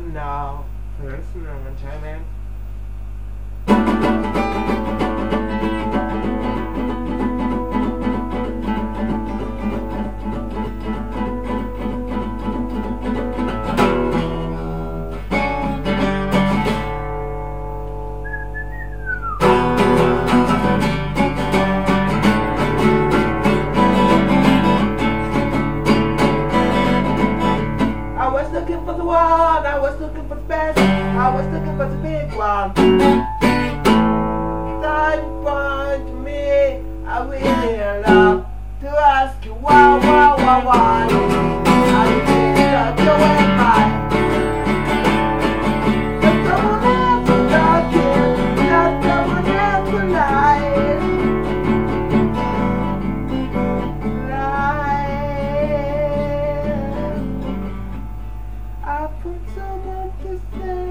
And now, first room in Thailand. I was looking for the one, I was looking for the best, I was looking for the big one. Time point to me, I really love to ask you why. I think that you went by. But someone else was talking, not someone else was lying. I put so much to say.